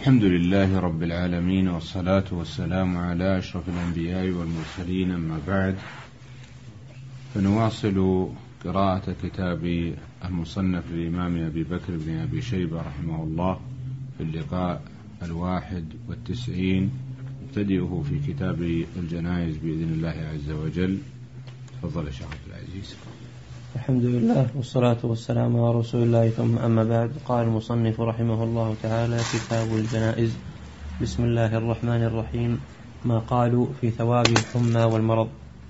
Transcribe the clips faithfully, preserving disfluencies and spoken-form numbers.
الحمد لله رب العالمين، والصلاة والسلام على أشرف الأنبياء والمرسلين، أما بعد، فنواصل قراءة كتاب المصنف للإمام أبي بكر بن أبي شيبة رحمه الله في اللقاء الواحد والتسعين، نبتدئه في كتاب الجنائز بإذن الله عز وجل. تفضل يا شيخ عبد العزيز. الحمد لله والصلاة والسلام على رسول الله، ثم أما بعد. قال المصنف رحمه الله تعالى: كتاب الجنائز. بسم الله الرحمن الرحيم. ما قالوا في ثواب الحمى والمرض.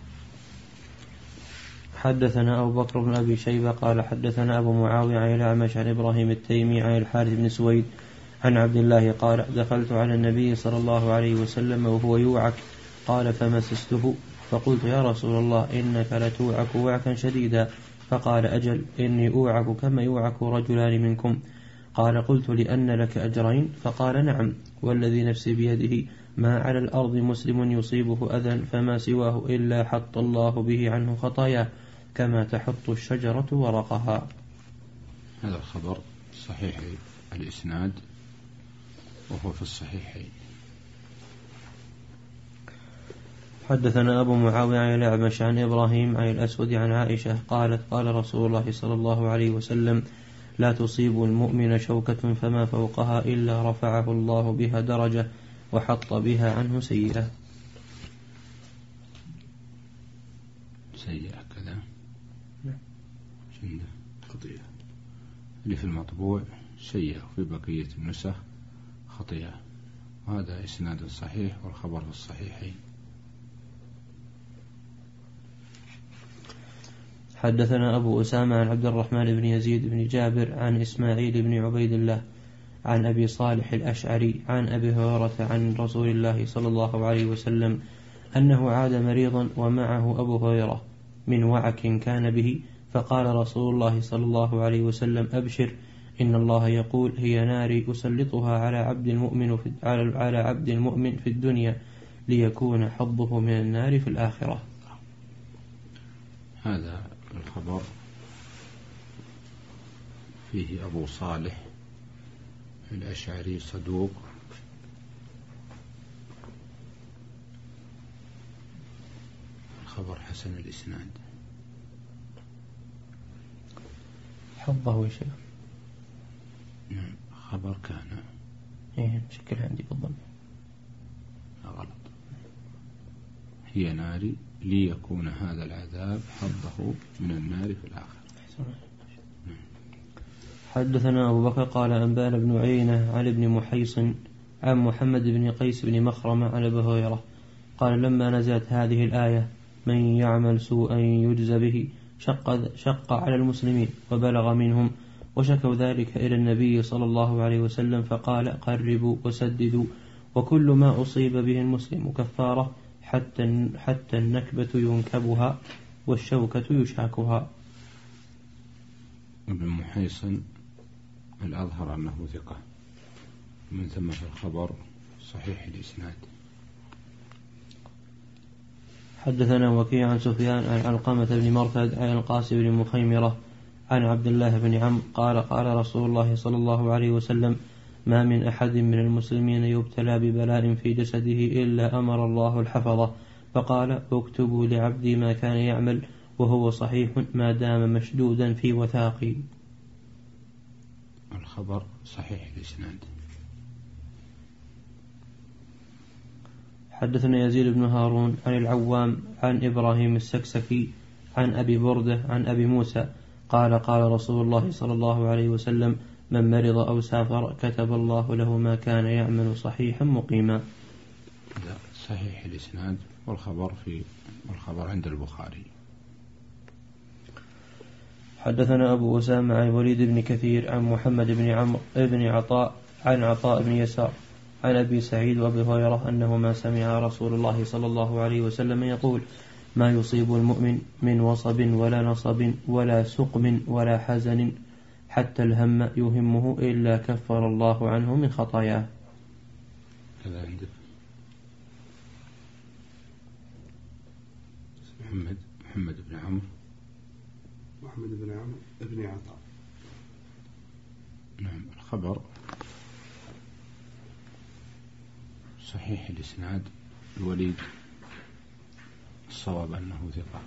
حدثنا أبو بكر بن أبي شيبة قال حدثنا أبو معاوية عن الأعمش عن إبراهيم التيمي عن الحارث بن سويد عن عبد الله قال: دخلت على النبي صلى الله عليه وسلم وهو يوعك، قال: فمسسته فقلت: يا رسول الله، إنك لتوعك وعكا شديدا. فقال: أجل، إني أوعك كما يوعك رجلان منكم. قال: قلت: لأن لك أجرين؟ فقال: نعم، والذي نفسي بيده، ما على الأرض مسلم يصيبه أذى فما سواه إلا حط الله به عنه خطاياه كما تحط الشجرة ورقها. هذا الخبر صحيح الإسناد وهو في الصحيحين. حدثنا أبو معاوية عن الأعمش عن إبراهيم عن الأسود عن عائشة قالت: قال رسول الله صلى الله عليه وسلم: لا تصيب المؤمن شوكة فما فوقها إلا رفعه الله بها درجة وحط بها عنه سيئة. سيئة كذا شنده خطيئة، اللي في المطبوع سيئة وفي بقية النسخ خطيئة، وهذا إسناد صحيح والخبر في الصحيحين. حدثنا أبو أسامة عن عبد الرحمن بن يزيد بن جابر عن إسماعيل بن عبيد الله عن أبي صالح الأشعري عن أبي هريرة عن رسول الله صلى الله عليه وسلم أنه عاد مريضا ومعه أبو هريرة من وعك كان به، فقال رسول الله صلى الله عليه وسلم: أبشر، إن الله يقول: هي ناري أسلطها على عبد المؤمن في على عبد المؤمن في الدنيا ليكون حظه من النار في الآخرة. هذا الخبر فيه أبو صالح الأشعري صدوق، الخبر حسن الإسناد. حظه شيء نعم، خبر كان ايه شكل عندي بالضبط غلط. هي ناري ليكون هذا العذاب حظه من النار في الآخرة. حدثنا أبو بكر قال: أنبانا بن عيينة عن ابن محيصن عن محمد بن قيس بن مخرمة عن أبي هريرة قال: لما نزلت هذه الآية: من يعمل سوءا يجز به، شق, شق على المسلمين وبلغ منهم، وشكوا ذلك إلى النبي صلى الله عليه وسلم، فقال: قربوا وسددوا، وكل ما أصيب به المسلم كفارة، حتى حتى النكبة ينكبها والشوكة يشاكها. ابن محيصن الأظهر أنه ثقة، من ثم في الخبر صحيح الإسناد. حدثنا وكيع عن سفيان عن علقمة بن مرثد عن القاسم بن مخيمرة عن عبد الله بن عمرو قال: قال رسول الله صلى الله عليه وسلم: ما من أحد من المسلمين يبتلى ببلاء في جسده إلا أمر الله الحفظة، فقال: اكتبوا لعبدي ما كان يعمل وهو صحيح ما دام مشدودا في وثاقي. الخبر صحيح الإسناد. حدثنا يزيد بن هارون عن العوام عن إبراهيم السكسكي عن أبي بردة عن أبي موسى قال: قال رسول الله صلى الله عليه وسلم: من مرض أو سافر كتب الله له ما كان يعمل صحيحا مقيما. صحيح الإسناد، والخبر في والخبر عند البخاري. حدثنا أبو أسامة عن وليد بن كثير عن محمد بن عمرو بن عطاء عن عطاء بن يسار عن أبي سعيد وأبي هريرة أنه ما سمع رسول الله صلى الله عليه وسلم يقول: ما يصيب المؤمن من وصب ولا نصب ولا سقم ولا حزن حتى الهم يهمه إلا كفر الله عنه من خطاياه. هذا عندك محمد محمد بن عمرو محمد بن عمرو بن عطاء. نعم، الخبر صحيح الإسناد الوليد الصواب أنه ثقة،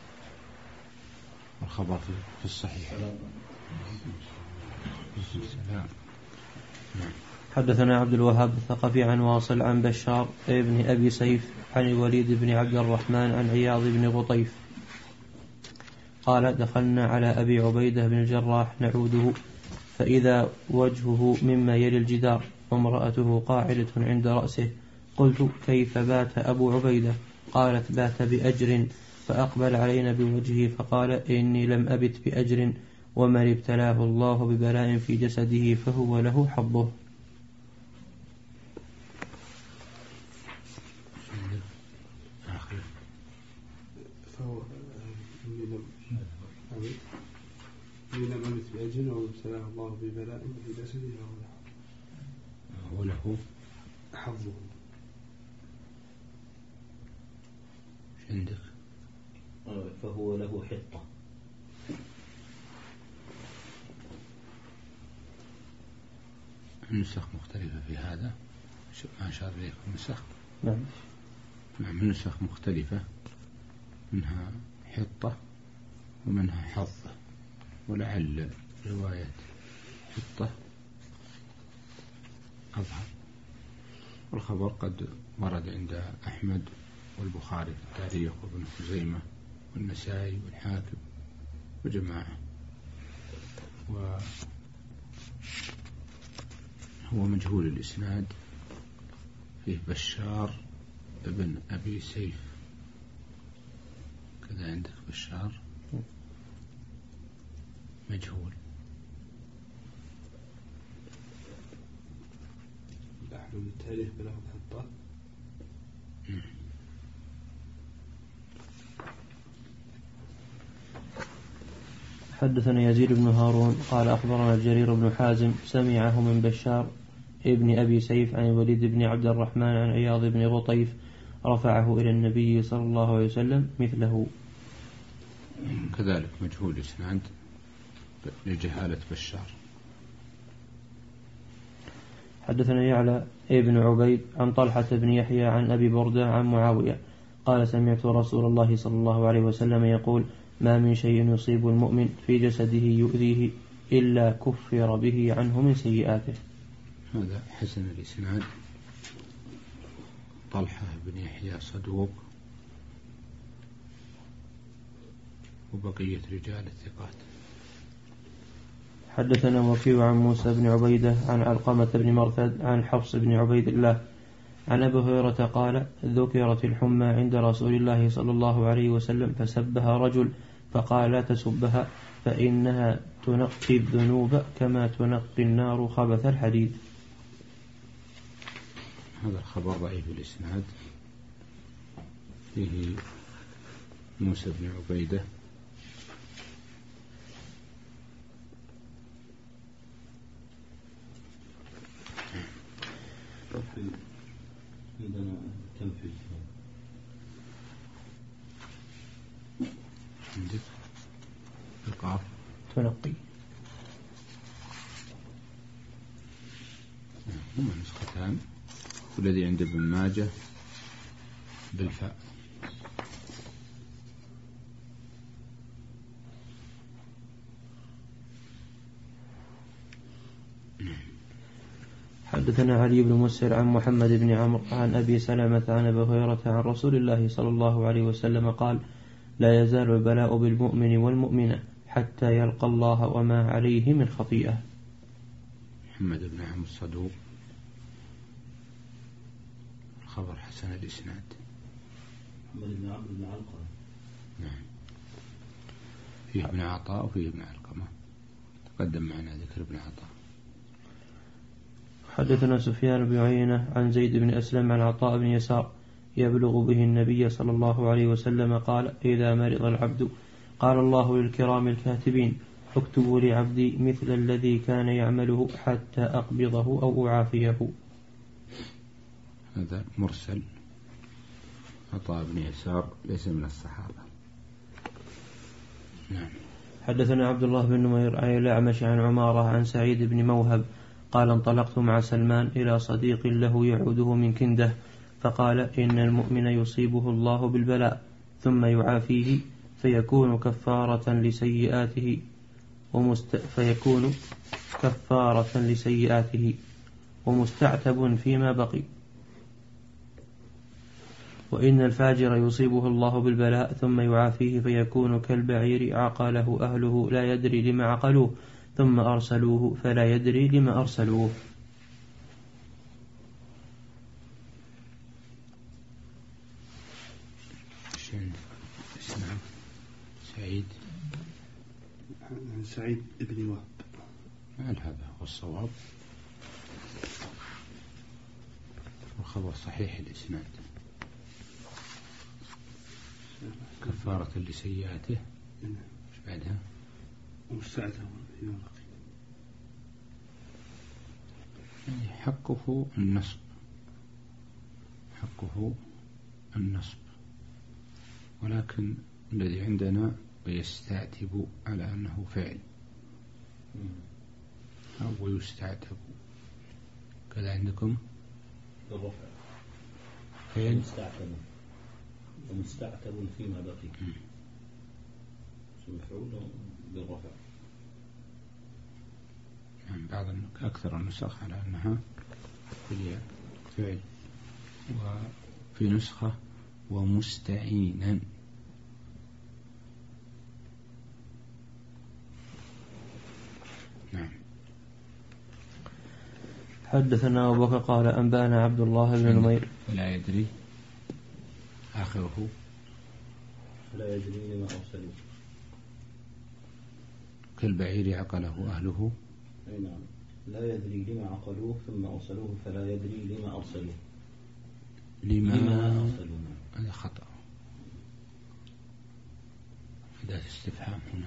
والخبر في الصحيح. حدثنا عبد الوهاب الثقفي عن واصل عن بشار ابن أبي سيف عن الوليد بن عبد الرحمن عن عياض بن غطيف قال دخلنا على أبي عبيدة بن الجراح نعوده فإذا وجهه مما يلي الجدار وامرأته قاعدة عند رأسه. قلت كيف بات أبو عبيدة؟ قالت بات بأجر. فأقبل علينا بوجهه فقال إني لم أبت بأجر، ومن ابتلاه الله ببلاء في جسده فهو له حظه. فهو إني لم أبت بأجر ومن ابتلاه الله ببلاء في جسده فهو له حظه. عندك فهو له حطة. النسخ مختلفة في هذا، ما أشار إليكم النسخ. نعم نعم النسخ مختلفة، منها حطة ومنها حظ، ولعل رواية حطة أظهر. والخبر قد ورد عند أحمد والبخاري في التاريخ وابن خزيمة والنسائي والحاكم وجماعة، وهو مجهول الإسناد، فيه بشار ابن أبي سيف كذا عندك، بشار مجهول. أحمد التاريخ بلفظ حطة. حدثنا يزيد بن هارون قال أخبرنا جرير بن حازم سمعه من بشار ابن أبي سيف عن الوليد بن عبد الرحمن عن عياض بن غطيف رفعه إلى النبي صلى الله عليه وسلم مثله. كذلك مجهول إسناد لجهالة بشار. حدثنا يعلى ابن عبيد عن طلحة بن يحيى عن أبي بردة عن معاوية قال سمعت رسول الله صلى الله عليه وسلم يقول ما من شيء يصيب المؤمن في جسده يؤذيه إلا كفر به عنه من سيئاته. هذا حسن الإسناد. طلحة بن يحيى صدوق، وبقية رجال الثقات. حدثنا وكيع عن موسى بن عبيدة عن علقمة بن مرثد عن حفص بن عبيد الله عن أبي هريرة قال ذكرت الحمى عند رسول الله صلى الله عليه وسلم فسبها رجل فقال لا تسبها فإنها تنقي الذنوب كما تنقي النار خبث الحديد. هذا الخبر ضعيف الإسناد، فيه موسى بن عبيدة عندنا تنفيذ عندك القاف تنقي. هما نسختان، والذي عند ابن ماجه بالفاء. حدثنا علي بن مسهر عن محمد بن عمرو عن أبي سلمة عن أبي هريرة عن رسول الله صلى الله عليه وسلم قال لا يزال البلاء بالمؤمن والمؤمنة حتى يلقى الله وما عليه من خطيئة. محمد بن عمرو الصدوق، خبر حسن الإسناد. محمد بن عمرو بن علقمة. نعم، فيه ابن عطاء وفيه ابن علقمة، تقدم معنا ذكر ابن عطاء. حدثنا سفيان بن عيينة عن زيد بن أسلم عن عطاء بن يسار يبلغ به النبي صلى الله عليه وسلم قال إذا مرض العبد قال الله للكرام الكاتبين اكتبوا لعبدي مثل الذي كان يعمله حتى أقبضه أو أعافيه. هذا مرسل، عطاء بن يسار ليس من الصحابة. نعم. حدثنا عبد الله بن نمير عن الأعمش عن عمارة عن سعيد بن موهب قال انطلقت مع سلمان إلى صديق له يعوده من كنده فقال إن المؤمن يصيبه الله بالبلاء ثم يعافيه فيكون كفارة لسيئاته ومست فيكون كفارة لسيئاته ومستعتب فيما بقي، وإن الفاجر يصيبه الله بالبلاء ثم يعافيه فيكون كالبعير عقله أهله لا يدري لما عقلوه ثم أرسلوه فلا يدري لما أرسلوه. اسمع سعيد سعيد ابن وهب. هل هذا هو الصواب؟ والخبر صحيح الإسناد. كفارة لسيئاته مش بعدها ومستعتب فيما بقي، يعني حقه النصب، حقه النصب، ولكن الذي عندنا ويستعتب على أنه فعل أو يستعتب كذا عندكم بالرفع فعل مستعتب ومستعتب فيما بقي مفعول بالرفع. يعني بعض أكثر النسخ على أنها فعل، وفي نسخة ومستعينا. نعم. حدثنا أبو بكر قال أنبأنا عبد الله بن نمير لا يدري آخره لا يدري لما أرسلوه كالبعير عقله أهله. أي نعم، لا يدري لما عقلوه ثم أرسلوه فلا يدري لما أرسلوه لما, لما أرسلوه. هذا خطأ، أداة استفهام هنا.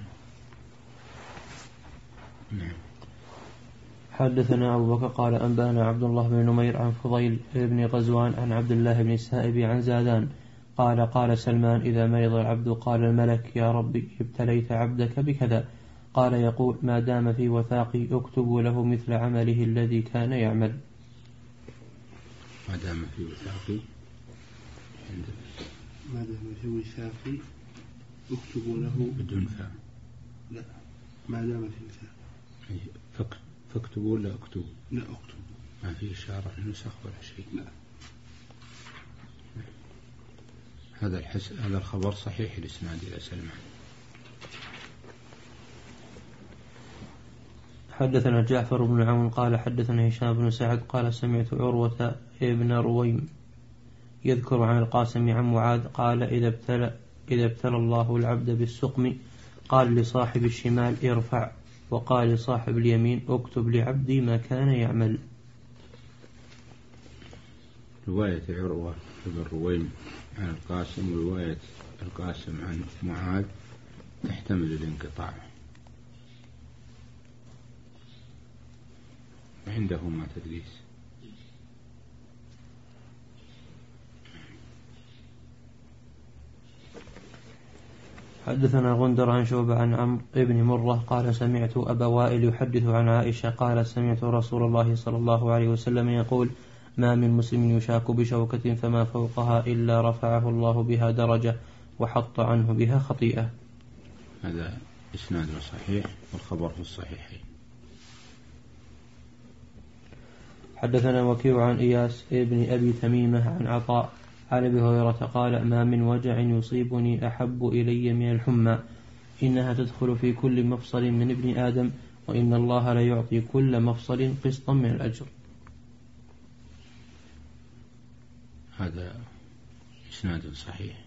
نعم. حدثنا أبو بكر قال أنبأنا عبد الله بن نمير عن فضيل بن غزوان عن عبد الله بن السائب عن زادان قال قال سلمان إذا مرض العبد قال الملك يا ربي ابتليت عبدك بكذا، قال يقول ما دام في وثاقي اكتب له مثل عمله الذي كان يعمل. ما دام في وثاقي ما دام في وثاقي اكتب له بدون فاء. لا، ما دام في وثاقي فك فاكتبوا ولا اكتب؟ لا اكتب، ما في إشارة للنسخ ولا شيء. لا. هذا الحس... هذا الخبر صحيح الإسناد إلى سلمان. حدثنا جعفر بن عون قال حدثنا هشام بن سعد قال سمعت عروة ابن رويم يذكر عن القاسم عن معاذ قال إذا ابتلى إذا ابتلى الله العبد بالسقم قال لصاحب الشمال ارفع، وقال لصاحب اليمين اكتب لعبدي ما كان يعمل. رواية عروة بن رويم عن القاسم ورواية القاسم عن معاذ تحتمل الانقطاع، عندهما تدليس. حدثنا غندر عن شعبة عن عمرو بن مرة قال سمعت أبا وائل يحدث عن عائشة قال سمعت رسول الله صلى الله عليه وسلم يقول ما من مسلم يشاك بشوكة فما فوقها إلا رفعه الله بها درجة وحط عنه بها خطيئة. هذا إسناد صحيح والخبر في الصحيحين. حدثنا وكيع عن إياس ابن أبي تميمة عن عطاء عن أبي هريرة قال ما من وجع يصيبني أحب إلي من الحمى إنها تدخل في كل مفصل من ابن آدم وإن الله لا يعطي كل مفصل قسطا من الأجر. هذا إسناد صحيح.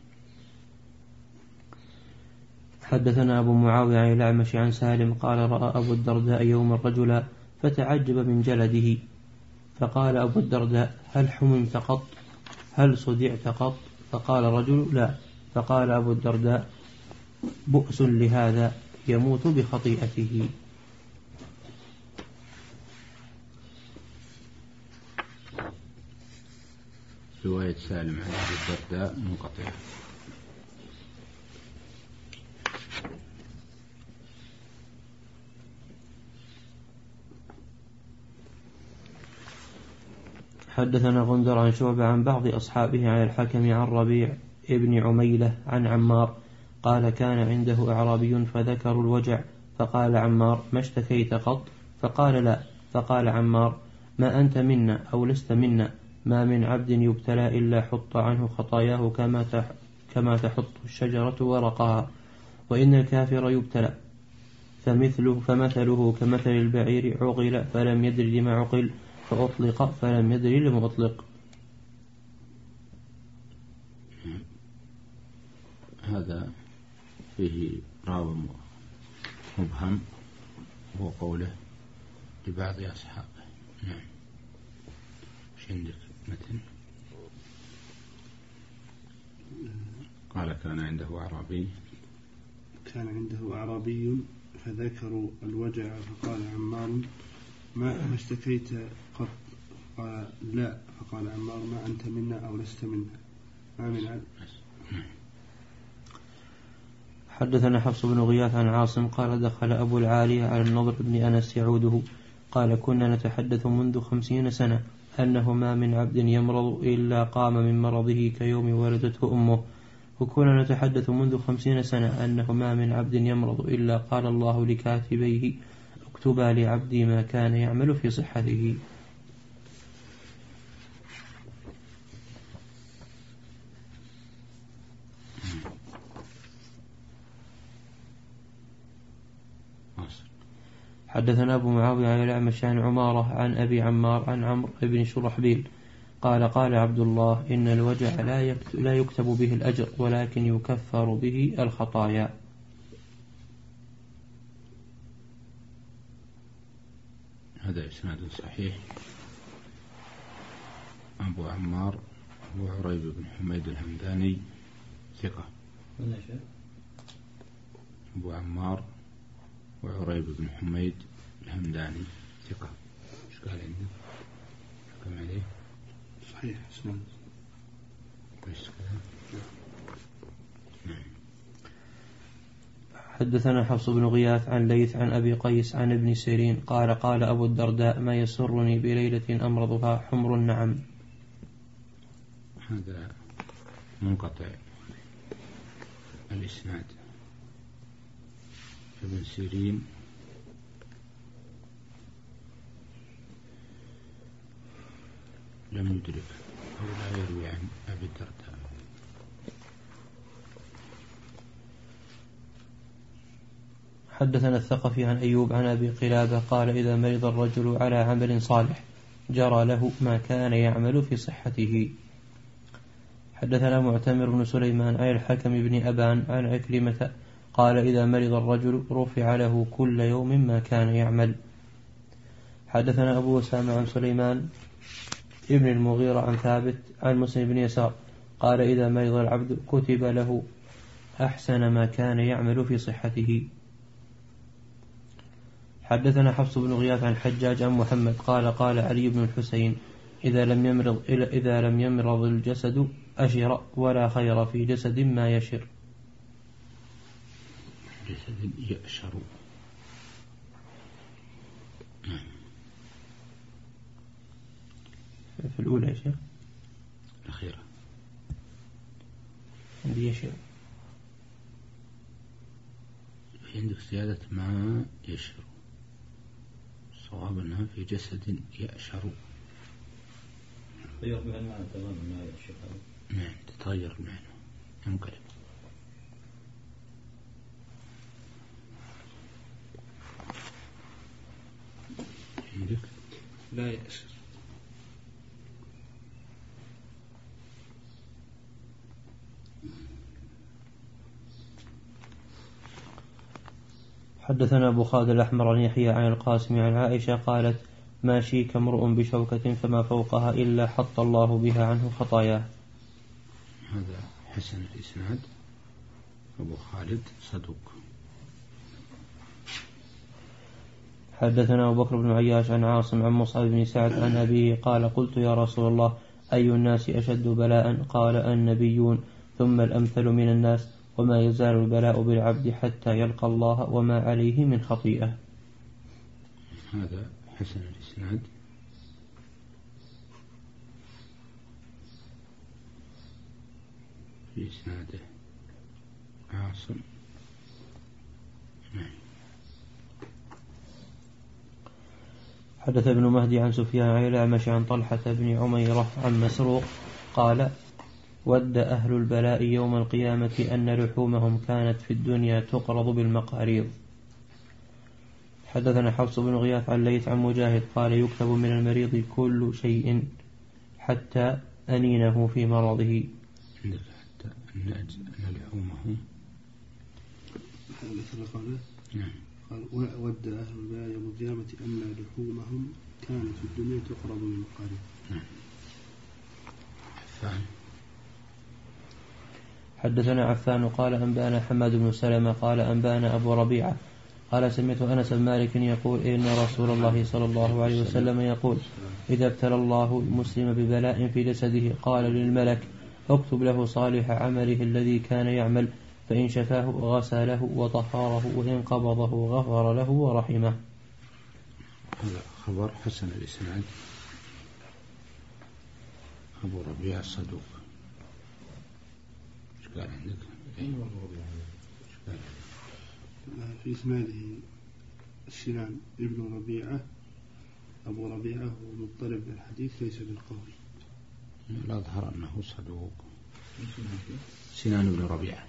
حدثنا أبو معاوية عن الأعمش عن سالم قال رأى أبو الدرداء يوم الرجل فتعجب من جلده فقال أبو الدرداء هل حممت قط؟ هل صدعت قط؟ فقال رجل لا. فقال أبو الدرداء بؤس لهذا يموت بخطيئته. رواية سالم عن أبي الدرداء منقطعة. حدثنا غندر عن شعبة عن بعض أصحابه عن الحكم عن ربيع ابن عميلة عن عمار قال كان عنده أعرابي فذكروا الوجع فقال عمار ما اشتكيت قط؟ فقال لا. فقال عمار ما أنت منا أو لست منا، ما من عبد يبتلى إلا حط عنه خطاياه كما كما تحط الشجرة ورقها، وإن الكافر يبتلى فمثله, فمثله كمثل البعير عقل فلم يدر لما عقل، فأطلق فلم يدر لما أطلق. هذا فيه راو مبهم وهو قوله لبعض أصحابه. نعم. ايش عندك متن؟ قال كان عنده أعرابي كان عنده أعرابي فذكروا الوجع فقال عمار ما اشتكيت قط؟ قال لا. فقال عمار ما أنت منا أو لست منا، ما من عبد. حدثنا حفص بن غياث عن عاصم قال دخل أبو العالية على النضر بن أنس يعوده قال كنا نتحدث منذ خمسين سنة أنه ما من عبد يمرض إلا قام من مرضه كيوم ولدته أمه، وكنا نتحدث منذ خمسين سنة أنه ما من عبد يمرض إلا قال الله لكاتبيه اكتبا لعبدي ما كان يعمل في صحته. حدثنا أبو معاوية عن الأعمش عن عمارة عن أبي عمار عن عمرو بن شرحبيل قال قال عبد الله إن الوجع لا يكتب به الأجر ولكن يكفر به الخطايا. هذا إسناد صحيح. أبو عمار هو عريب بن حميد الهمداني ثقة. أبو عمار وعريب بن حميد الهمداني ثقة. ايش قال عندك؟ حكم عليه صحيح اسناد كويس كذا. حدثنا حفص بن غياث عن ليث عن أبي قيس عن ابن سيرين قال قال أبو الدرداء ما يسرني بليلة أمرضها حمر النعم. هذا منقطع الإسناد. ابن سيرين لم يدرك أو لا يروي عن أبي الدرداء. حدثنا الثقفي عن أيوب عن أبي قلابة قال إذا مرض الرجل على عمل صالح جرى له ما كان يعمل في صحته. حدثنا معتمر بن سليمان عن الحكم بن أبان عن عكرمة قال إذا مرض الرجل رفع له كل يوم ما كان يعمل. حدثنا أبو أسامة عن سليمان ابن المغيرة عن ثابت عن مسلم بن يسار قال إذا مرض العبد كتب له أحسن ما كان يعمل في صحته. حدثنا حفص بن غياث عن حجاج عن محمد قال قال علي بن الحسين إذا لم يمرض إذا لم يمرض الجسد أشر ولا خير في جسد ما يشر. جسد يأشر. في الأولى يا شيخ الأخيرة عندي يشر. في عندك زيادة ما يشر، الصواب أنها في جسد يأشر. تغير من المعنى تماما ما يشر. نعم تتغير المعنى ينقلب. عندك لا يأشر. حدثنا أبو خالد الأحمر عن يحيى عن القاسم عن عائشة قالت ما شيك امرؤ بشوكة فما فوقها إلا حط الله بها عنه خطاياه. هذا حسن الإسناد. أبو خالد صدوق. حدثنا أبو بكر بن عياش عن عاصم عن مصعب بن سعد عن أبيه قال قلت يا رسول الله أي الناس أشد بلاء؟ قال النبيون ثم الأمثل من الناس وما يزال البلاء بالعبد حتى يلقى الله وما عليه من خطيئة. هذا حسن الإسناد. في إسناده عاصم. حدث ابن مهدي عن سفيان عن الأعمش عن طلحة بن عميرة عن مسروق قال ود أهل البلاء يوم القيامة أن لحومهم كانت في الدنيا تقرض بالمقاريض. حدثنا حفص بن غياث عن ليث عن مجاهد قال يكتب من المريض كل شيء حتى أنينه في مرضه. حتى أن لحومهم نعم. قال ود أهل البلاء يوم القيامة أن لحومهم كانت في الدنيا تقرض بالمقاريض. نعم. عفان. حدثنا عفان قال أنبأنا حماد بن سلمة قال أنبأنا أبو ربيعة قال سمعت أنس بن مالك يقول إن رسول الله صلى الله عليه وسلم يقول إذا ابتلى الله المسلم ببلاء في جسده قال للملك اكتب له صالح عمله الذي كان يعمل فإن شفاه غسله وطهره وإن قبضه غفر له ورحمه. هذا خبر حسن الإسناد. أبو ربيعة الصدوق. ايش قال عندك؟ في إسناده سنان ابن ربيعة. أبو ربيعة هو مضطرب الحديث ليس بالقوي. لا ظهر أنه صدوق. سنان ابن ربيعة.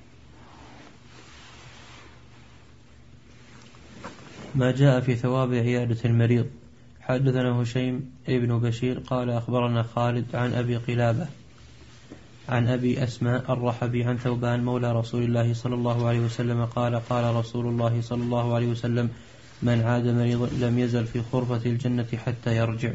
ما جاء في ثواب عيادة المريض. حدثنا هشيم ابن بشير قال أخبرنا خالد عن أبي قلابة عن أبي أسماء الرحبي عن ثوبان مولى رسول الله صلى الله عليه وسلم قال قال رسول الله صلى الله عليه وسلم من عاد مريض لم يزل في خرفة الجنة حتى يرجع.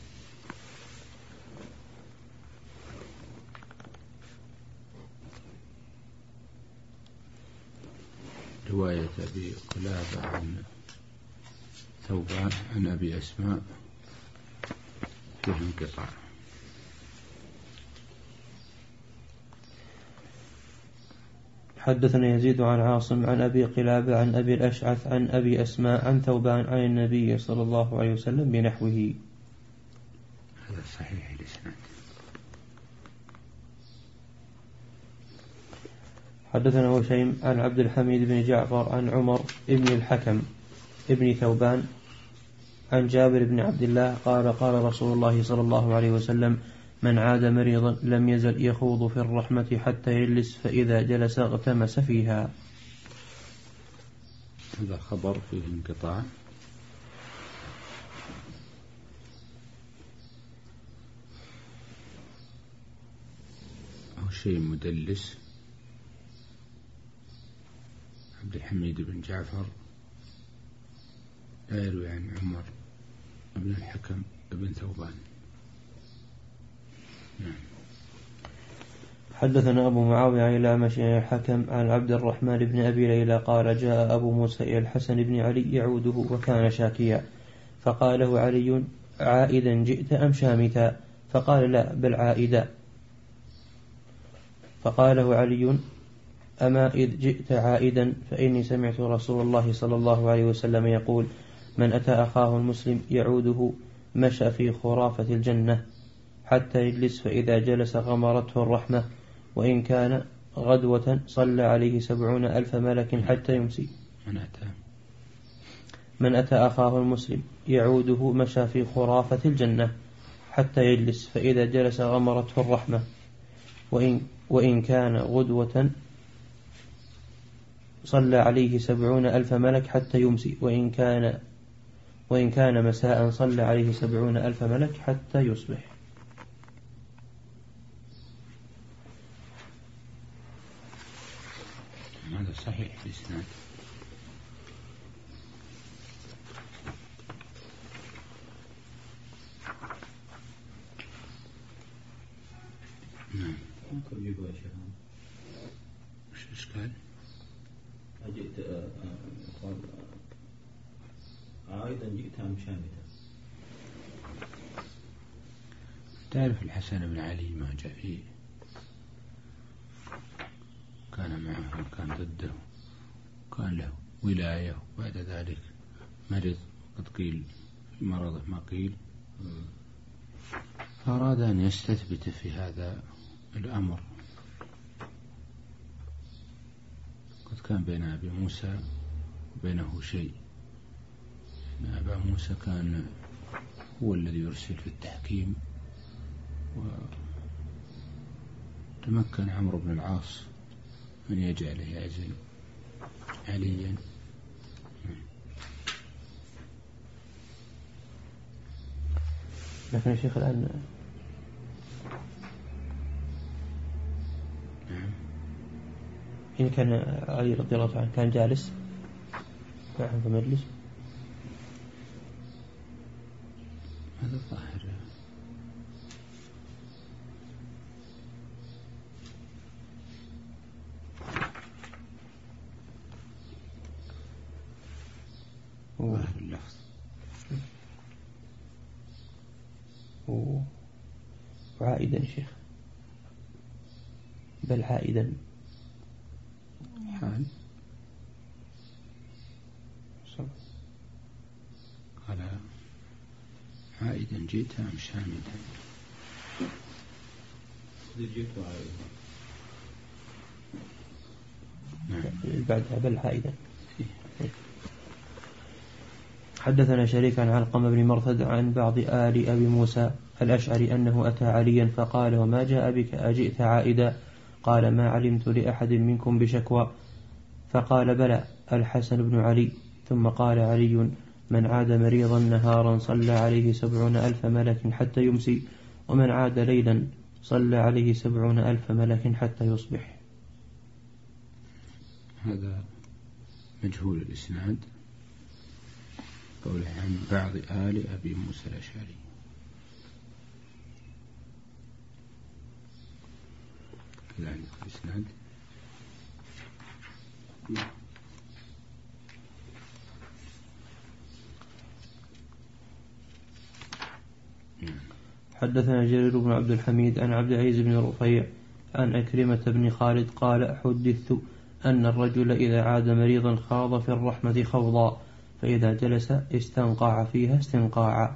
رواية أبي قلابة عن ثوبان عن أبي أسماء فيه انقطاع. حدثنا يزيد عن عاصم عن أبي قلابة عن أبي الأشعث عن أبي أسماء عن ثوبان عن النبي صلى الله عليه وسلم بنحوه. هذا صحيح الإسناد. حدثنا هشيم عن عبد الحميد بن جعفر عن عمر ابن الحكم ابن ثوبان عن جابر بن عبد الله قال قال رسول الله صلى الله عليه وسلم من عاد مريضا لم يزل يخوض في الرحمة حتى يجلس فإذا جلس اغتمس فيها. هذا خبر فيه انقطاع. أو شيء مدلس. عبد الحميد بن جعفر لا يروي عن عمر ابن الحكم ابن ثوبان. نعم. حدثنا أبو معاوية عن الأعمش عن الحكم عن عبد الرحمن بن أبي ليلى قال جاء أبو موسى إلى الحسن بن علي يعوده وكان شاكيا فقال له علي عائدا جئت أم شامتا فقال لا بل عائدا فقال له علي أما إذ جئت عائدا فإني سمعت رسول الله صلى الله عليه وسلم يقول من أتى أخاه المسلم يعوده مشى في خرافة الجنة حتى يجلس فإذا جلس غمرته الرحمة وإن كان غدوة صلى عليه سبعون ألف ملك حتى يمسي. من أتى من أتى أخاه المسلم يعوده مشى في خرافة الجنة حتى يجلس فإذا جلس غمرته الرحمة وإن, وإن كان غدوة صلى عليه سبعون ألف ملك حتى يمسي وإن كان وإن كان مساء صلى عليه سبعون ألف ملك حتى يصبح. هذا صحيح الإسناد. نعم. ممكن يقول يا شيخ وش الإشكال؟ أجئت قال عائدا جئت أم شامتا. تعرف الحسن بن علي ما جاء فيه كان معه وكان ضده كان له ولاية وبعد ذلك مرض قد قيل في مرضه ما قيل فأراد أن يستثبت في هذا الأمر قد كان بين أبي موسى وبينه شيء. أبا موسى كان هو الذي يرسل في التحكيم، وتمكن عمرو بن العاص أن يجعل يعزل عليا. لكن يا شيخ الآن إن كان علي رضي الله عنه كان جالس معهم في مجلس، هذا الظاهر. ظاهر اللفظ. وعائدا شيخ، بل عائدا حال قال عائدا جئت أم شامدا؟ جئت عائدا. نعم. بعدها بل عائدا. حدثنا شريك عن علقمة بن مرثد عن بعض آل أبي موسى الأشعري أنه أتى عليا فقال: وما جاء بك أجئت عائدا؟ قال: ما علمت لأحد منكم بشكوى. فقال: بلى، الحسن بن علي. ثم قال علي: من عاد مريضا نهارا صلى عليه سبعون ألف ملك حتى يمسي، ومن عاد ليلا صلى عليه سبعون ألف ملك حتى يصبح. هذا مجهول الإسناد، قوله عن بعض آل أبي موسى الأشعري. كذا عندك الإسناد. حدثنا جرير بن عبد الحميد عن عبد العزيز بن رفيع عن أكرمة بن خالد قال: حدثت أن الرجل إذا عاد مريضا خاض في الرحمة خوضا، فإذا جلس استنقع فيها استنقاعا.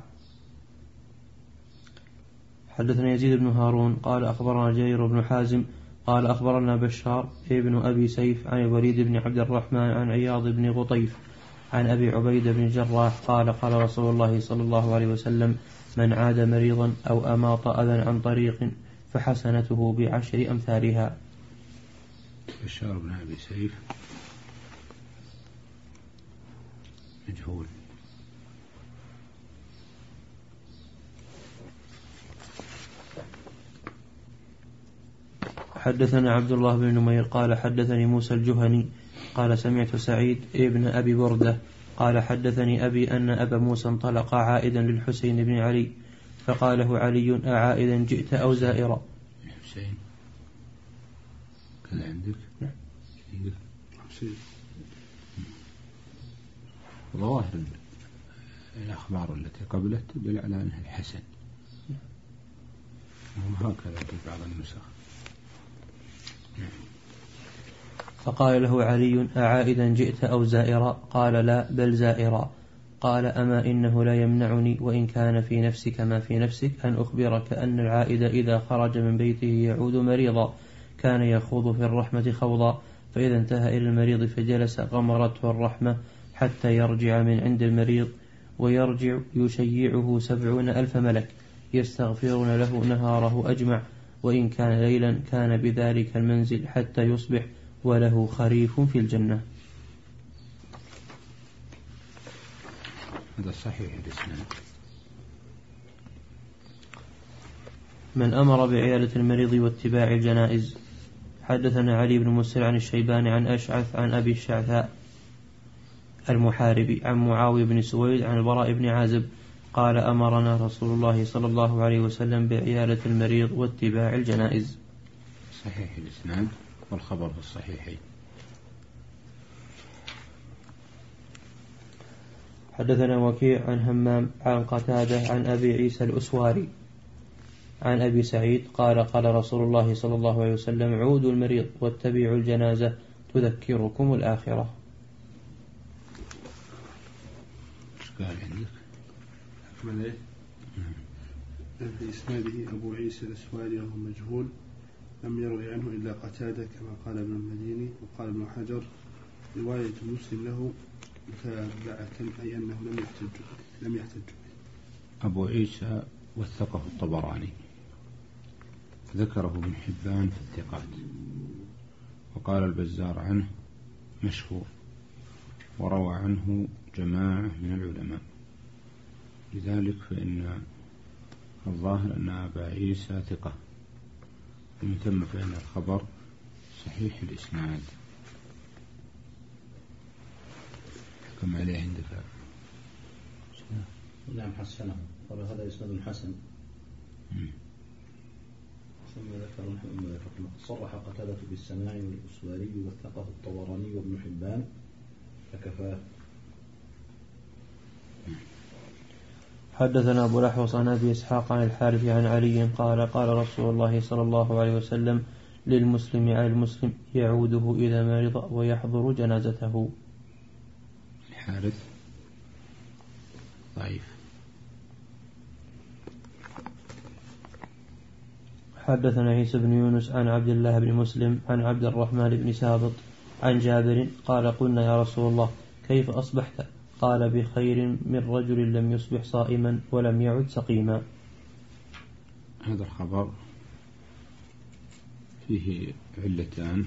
حدثنا يزيد بن هارون قال أخبرنا جرير بن حازم قال أخبرنا بشار ابن أبي سيف عن الوليد بن عبد الرحمن عن عياض بن غطيف عن أبي عبيدة بن الجراح قال: قال رسول الله صلى الله عليه وسلم: من عاد مريضا أو أماط أذى عن طريق فحسنته بعشر أمثالها. بشار بن أبي سيف مجهول. حدثنا عبد الله بن نمير قال حدثني موسى الجهني قال سمعت سعيد ابن أبي بردة قال حدثني أبي أن أبا موسى انطلق عائدا للحسين بن علي فقال له علي: أعائدا جئت أو زائرا؟ حسين كذا عندك؟ نعم. عندك حسين. ظواهر الأخبار التي قبلت تدل على أنه الحسن، وهكذا في بعض النسخ. فقال له علي: أعائدا جئت أو زائرا؟ قال: لا، بل زائرا. قال: أما إنه لا يمنعني وإن كان في نفسك ما في نفسك أن أخبرك أن العائد إذا خرج من بيته يعود مريضا كان يخوض في الرحمة خوضا، فإذا انتهى إلى المريض فجلس غمرته الرحمة حتى يرجع من عند المريض، ويرجع يشيعه سبعون ألف ملك يستغفرون له نهاره أجمع، وإن كان ليلا كان بذلك المنزل حتى يصبح وله خريف في الجنة. هذا صحيح الإسناد. من أمر بعيادة المريض واتباع الجنائز. حدثنا علي بن مسر عن الشيباني عن أشعث عن أبي الشعثاء المحاربي عن معاوية بن سويد عن البراء بن عازب قال: أمرنا رسول الله صلى الله عليه وسلم بعيادة المريض واتباع الجنائز. صحيح الإسناد والخبر في الصحيحين. حدثنا وكيع عن همام عن قتادة عن أبي عيسى الأسواري عن أبي سعيد قال: قال رسول الله صلى الله عليه وسلم: عودوا المريض واتبعوا الجنازة تذكركم الآخرة. قال عندك أكمل إيه؟ في إسناده أبو عيسى الأسواري وهو مجهول، لم يروي عنه إلا قتادة كما قال ابن المديني، وقال ابن حجر رواية مسلم له متابعة أي أنه لم يحتج لم يحتج أبو عيسى وثقه الطبراني، ذكره ابن حبان في الثقات، وقال البزار عنه مشهور، وروى عنه جماعة من العلماء، لذلك فإن الظاهر أن أبا عيسى ثقة، ومن ثم فإن الخبر صحيح الإسناد. كما عليه عندك؟ نعم حسنه، قال هذا إسناد حسن. م. ثم ذكر ثم ذكر صرح قتادة بالسماع والأسواري وثقه الطبراني وابن حبان فكفاه. حدثنا أبو الأحوص عن أبي إسحاق عن الحارث عن علي قال قال رسول الله صلى الله عليه وسلم للمسلم على المسلم يعوده إذا مرض ويحضر جنازته. الحارث ضعيف. حدثنا عيسى بن يونس عن عبد الله بن مسلم عن عبد الرحمن بن سابط عن جابر قال قلنا يا رسول الله كيف أصبحت؟ قال بخير من رجل لم يصبح صائما ولم يعد سقيما. هذا الخبر فيه علتان،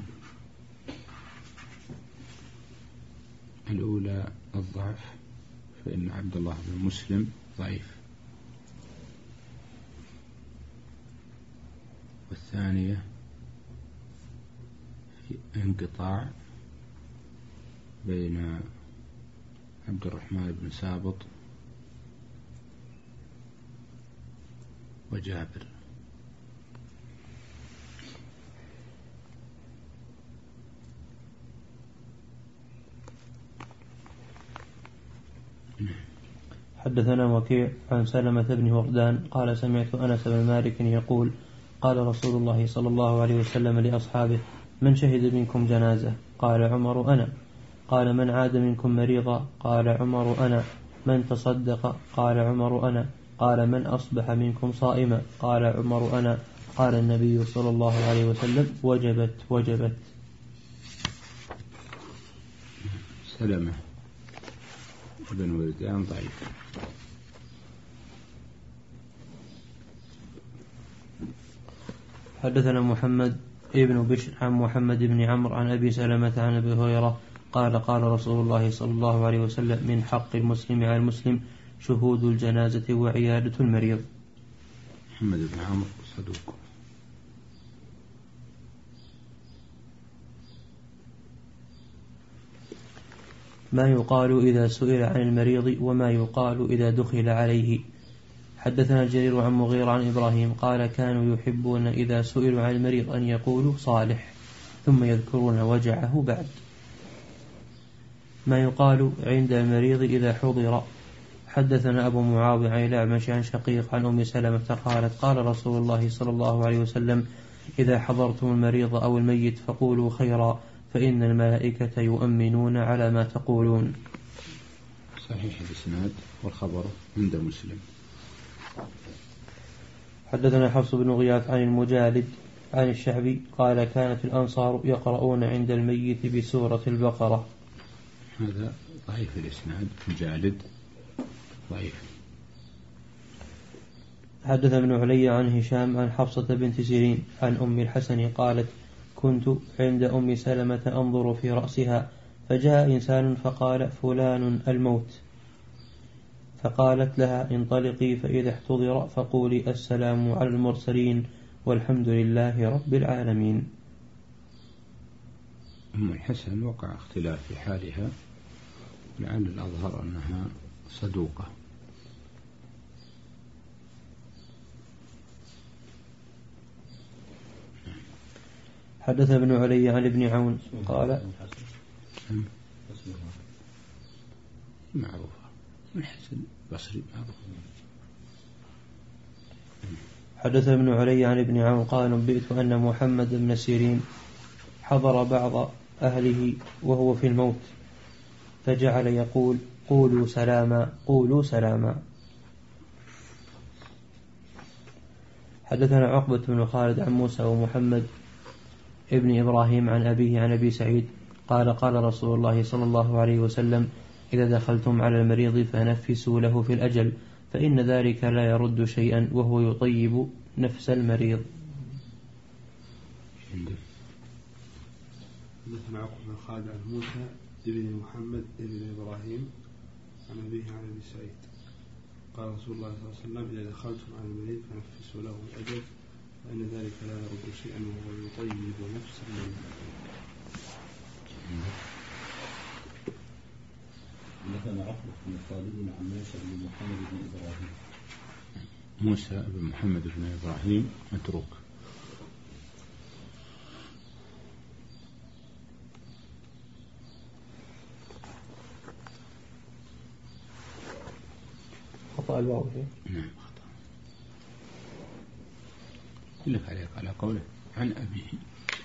الأولى الضعف، فإن عبد الله بن مسلم ضعيف، والثانية في انقطاع بين عبد الرحمن بن سابط وجابر. حدثنا وكيع عن سلمة بن وردان قال سمعت أنس بن مالك يقول قال رسول الله صلى الله عليه وسلم لأصحابه من شهد منكم جنازة؟ قال عمر أنا. قال من عاد منكم مريضا؟ قال عمر أنا. من تصدق؟ قال عمر أنا. قال من أصبح منكم صائما؟ قال عمر أنا. قال النبي صلى الله عليه وسلم وجبت وجبت. سلمة بن وردان ضعيف. حدثنا محمد ابن بشر عن محمد بن عمرو عن أبي سلمة عن أبي هريرة قال قال رسول الله صلى الله عليه وسلم من حق المسلم على المسلم شهود الجنازة وعيادة المريض. محمد بن عمرو صدوق. ما يقال إذا سئل عن المريض وما يقال إذا دخل عليه. حدثنا الجرير عن مغيرة عن إبراهيم قال كانوا يحبون إذا سئلوا عن المريض أن يقولوا صالح ثم يذكرون وجعه بعد. ما يقال عند المريض إذا حضر. حدثنا أبو معاوية عن الأعمش عن شقيق عن أم سلمة قالت قال رسول الله صلى الله عليه وسلم إذا حضرتم المريض أو الميت فقولوا خيرا فإن الملائكة يؤمنون على ما تقولون. صحيح الإسناد والخبر عند مسلم. حدثنا حفص بن غياث عن المجالد عن الشعبي قال كانت الأنصار يقرؤون عند الميت بسورة البقرة. هذا ضعيف الإسناد. مجالد ضعيف. حدث ابن علي عن هشام عن حفصة بنت سيرين عن أم الحسن قالت كنت عند أم سلمة أنظر في رأسها فجاء إنسان فقال فلان الموت، فقالت لها انطلقي فإذا احتضر فقولي السلام على المرسلين والحمد لله رب العالمين. أم الحسن وقع اختلاف في حالها، لعل الأظهر أنها صدوقة. حدث ابن علي عن ابن عون قال معروفة الحسن بصري معروف. حدث ابن علي عن ابن عون قال نبئت أن محمد بن سيرين حضر بعض أهله وهو في الموت فجعل يقول قولوا سلاما قولوا سلاما. حدثنا عقبة بن خالد عن موسى ومحمد ابن إبراهيم عن أبيه عن أبي سعيد قال قال رسول الله صلى الله عليه وسلم إذا دخلتم على المريض فنفسوا له في الأجل فإن ذلك لا يرد شيئا وهو يطيب نفس المريض. حدثنا عقبة بن خالد عن موسى ابن محمد ابن إبراهيم عن أبيه عن أبي سعيد قال رسول الله صلى الله عليه وسلم إذا دخلتم على المريض فنفسوا له الأجل فإن ذلك لا يرد شيئا وهو يطيب نفس المريض. حدثنا عقبة بن خالد عن موسى بن محمد بن إبراهيم. موسى بن محمد بن إبراهيم متروك. خطأ الواو نعم خطأ. لك عليك على قوله عن أبيه.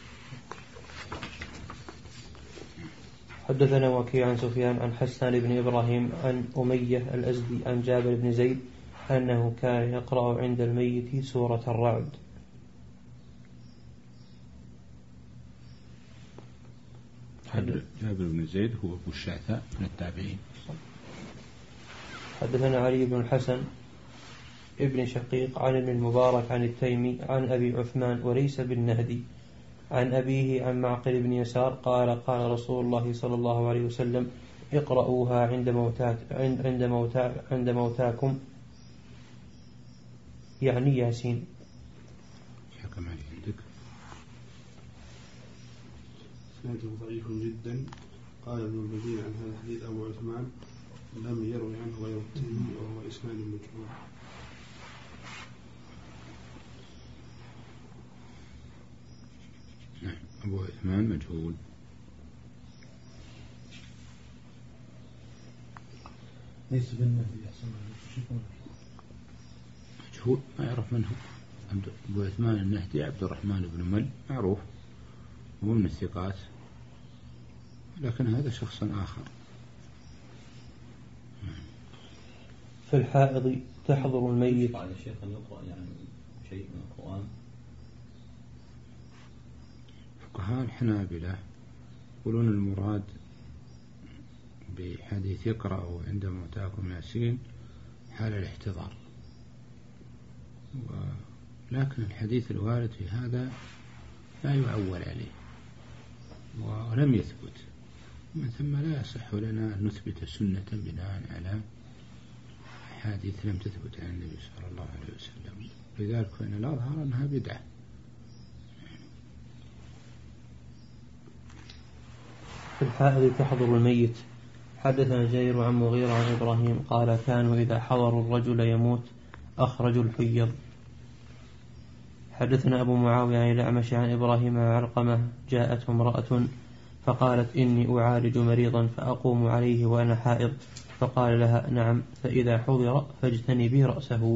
حدثنا وكيع عن سفيان عن حسان بن إبراهيم عن أمية الأزدي عن جابر بن زيد أنه كان يقرأ عند الميت سورة الرعد. جابر بن زيد هو أبو الشعثاء من التابعين. حدثنا علي بن الحسن ابن شقيق عن ابن المبارك عن التيمي عن أبي عثمان وليس بالنهدي عن أبيه عن معقل بن يسار قال قال رسول الله صلى الله عليه وسلم اقرأوها عند موتاك عند موتا عند موتاكم يعني ياسين. حكم علي عندك. سنده ضعيف جدا. قال ابن المدينة عن هذا الحديث أبو عثمان لم يروي عنه غير التيمي وهو إسناد مجهول. نعم أبو عثمان مجهول. ليس بالنبي مجهول ما يعرف منه. أبو عثمان النهدي عبد الرحمن بن مل معروف هو من الثقات لكن هذا شخص آخر. في الحائض تحضر الميت. على شيخ يقرأ يعني شيء من القرآن. فقهاء الحنابلة يقولون المراد بحديث يقرأ عند موتاكم ياسين حال الاحتضار، ولكن الحديث الوارد في هذا لا يعول عليه ولم يثبت، من ثم لا يصح لنا أن نثبت سنة بناء على حديث لم تثبت عن النبي صلى الله عليه وسلم، لذلك فإن الأظهر أنها بدعة. في الحائض تحضر الميت. حدثنا جرير عن مغيرة عن إبراهيم قال كانوا إذا حضروا الرجل يموت أخرجوا الحيض. حدثنا أبو معاوية عن الأعمش عن إبراهيم علقمة جاءت امرأة فقالت إني أعالج مريضا فأقوم عليه وأنا حائض، فقال لها نعم فإذا حضر فاجتنبي رأسه.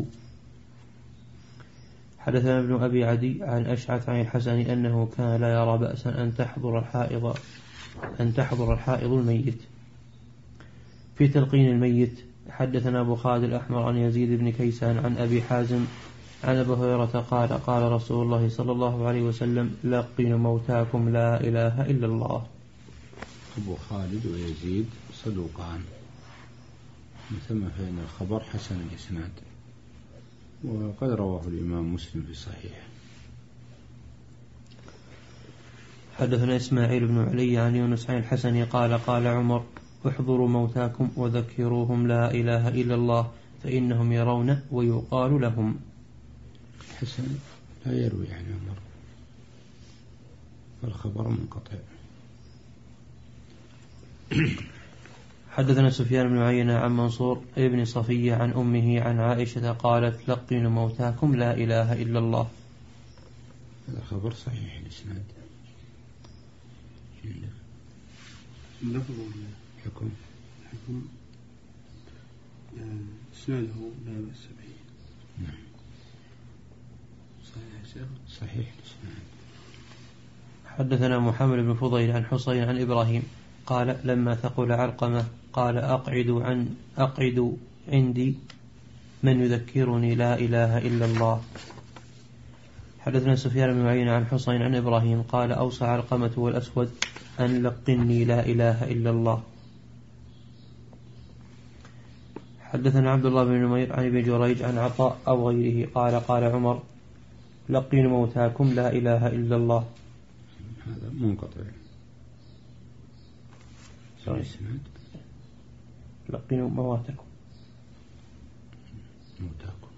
حدثنا ابن أبي عدي عن أشعث عن الحسن أنه كان لا يرى بأسا أن تحضر الحائض أن تحضر الحائض الميت. في تلقين الميت. حدثنا أبو خالد الأحمر عن يزيد بن كيسان عن أبي حازم عن أبي هريرة قال قال رسول الله صلى الله عليه وسلم لقنوا موتاكم لا إله إلا الله. أبو خالد ويزيد صدوقان، من ثم فإن الخبر حسن الإسناد، وقد رواه الإمام مسلم في صحيح. حدثنا إسماعيل بن علي عن يونس عن الحسن قال قال عمر احضروا موتاكم وذكروهم لا إله إلا الله فإنهم يرون ويقال لهم. حسن لا يروي عن عمر فالخبر منقطع. حدثنا سفيان بن عيينة عن منصور ابن صفية عن أمه عن عائشة قالت لقنوا موتاكم لا إله إلا الله. هذا خبر صحيح الإسناد. لفظ حكم حكم إسناده لا بأس به. نعم صحيح صحيح الإسناد. حدثنا محمد بن فضيل عن حصين عن إبراهيم قال لما ثقل علقمة قال أقعد عن أقعد عندي من يذكرني لا إله إلا الله. حدثنا سفيان بن عيينة عن حصين عن إبراهيم قال أوصى علقمة والأسود أن لقني لا إله إلا الله. حدثنا عبد الله بن نمير عن ابن جريج عن عطاء أو غيره قال قال عمر لقنوا موتاكم لا إله إلا الله. هذا منقطع. لقنوا مواتكم موتاكم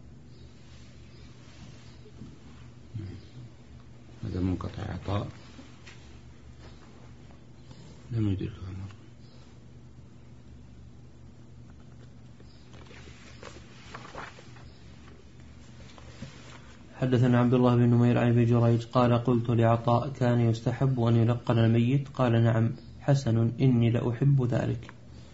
هذا منقطع. عطاء لم يدرك عمر. حدثنا عبد الله بن نمير عن ابن جريج قال قلت لعطاء كان يستحب أن يلقن الميت؟ قال نعم حسن إني لأحب ذلك.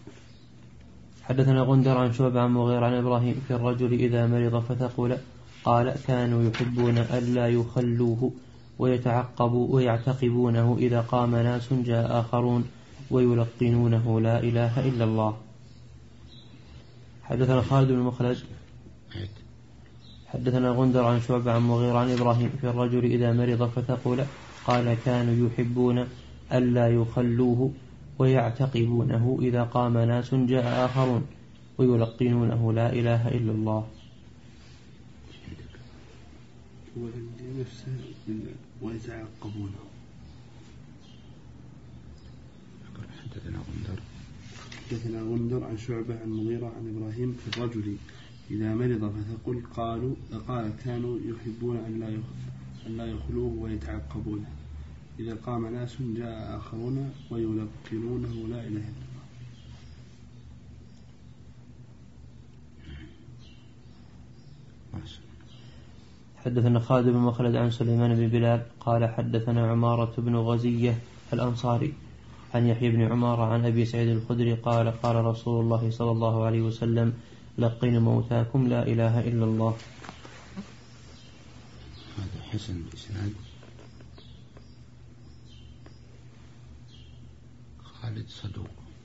حدثنا غندر عن شعبة عن مغير عن إبراهيم في الرجل إذا مرض فثقل قال كانوا يحبون ألا يخلوه ويتعقبوا ويعتقبونه إذا قام ناس جاء آخرون ويلقنونه لا إله إلا الله. حدثنا خالد بن مخلد حدثنا غندر عن شعبة عن مغير عن إبراهيم في الرجل إذا مرض فثقل قال كانوا يحبون ألا يخلوه ويعتقبونه إذا قام ناس جاء آخرون ويلقنونه لا إله إلا الله. ويتعقبونه. حدثنا غندر حدثنا غندر عن شعبة عن مغيرة عن إبراهيم في الرجل إذا مرض فثقل قالوا قال كانوا يحبون أن لا يخلوه ويتعقبونه إذا قام ناس جاء آخرون ويلقنونه لا إله إلا الله. حدثنا خالد بن مخلد عن سليمان بن بلال قال حدثنا عمارة بن غزية الأنصاري عن يحيى بن عمارة عن أبي سعيد الخدري قال قال رسول الله صلى الله عليه وسلم لقنوا موتاكم لا إله إلا الله. هذا حسن الإسناد. خالد صدوق.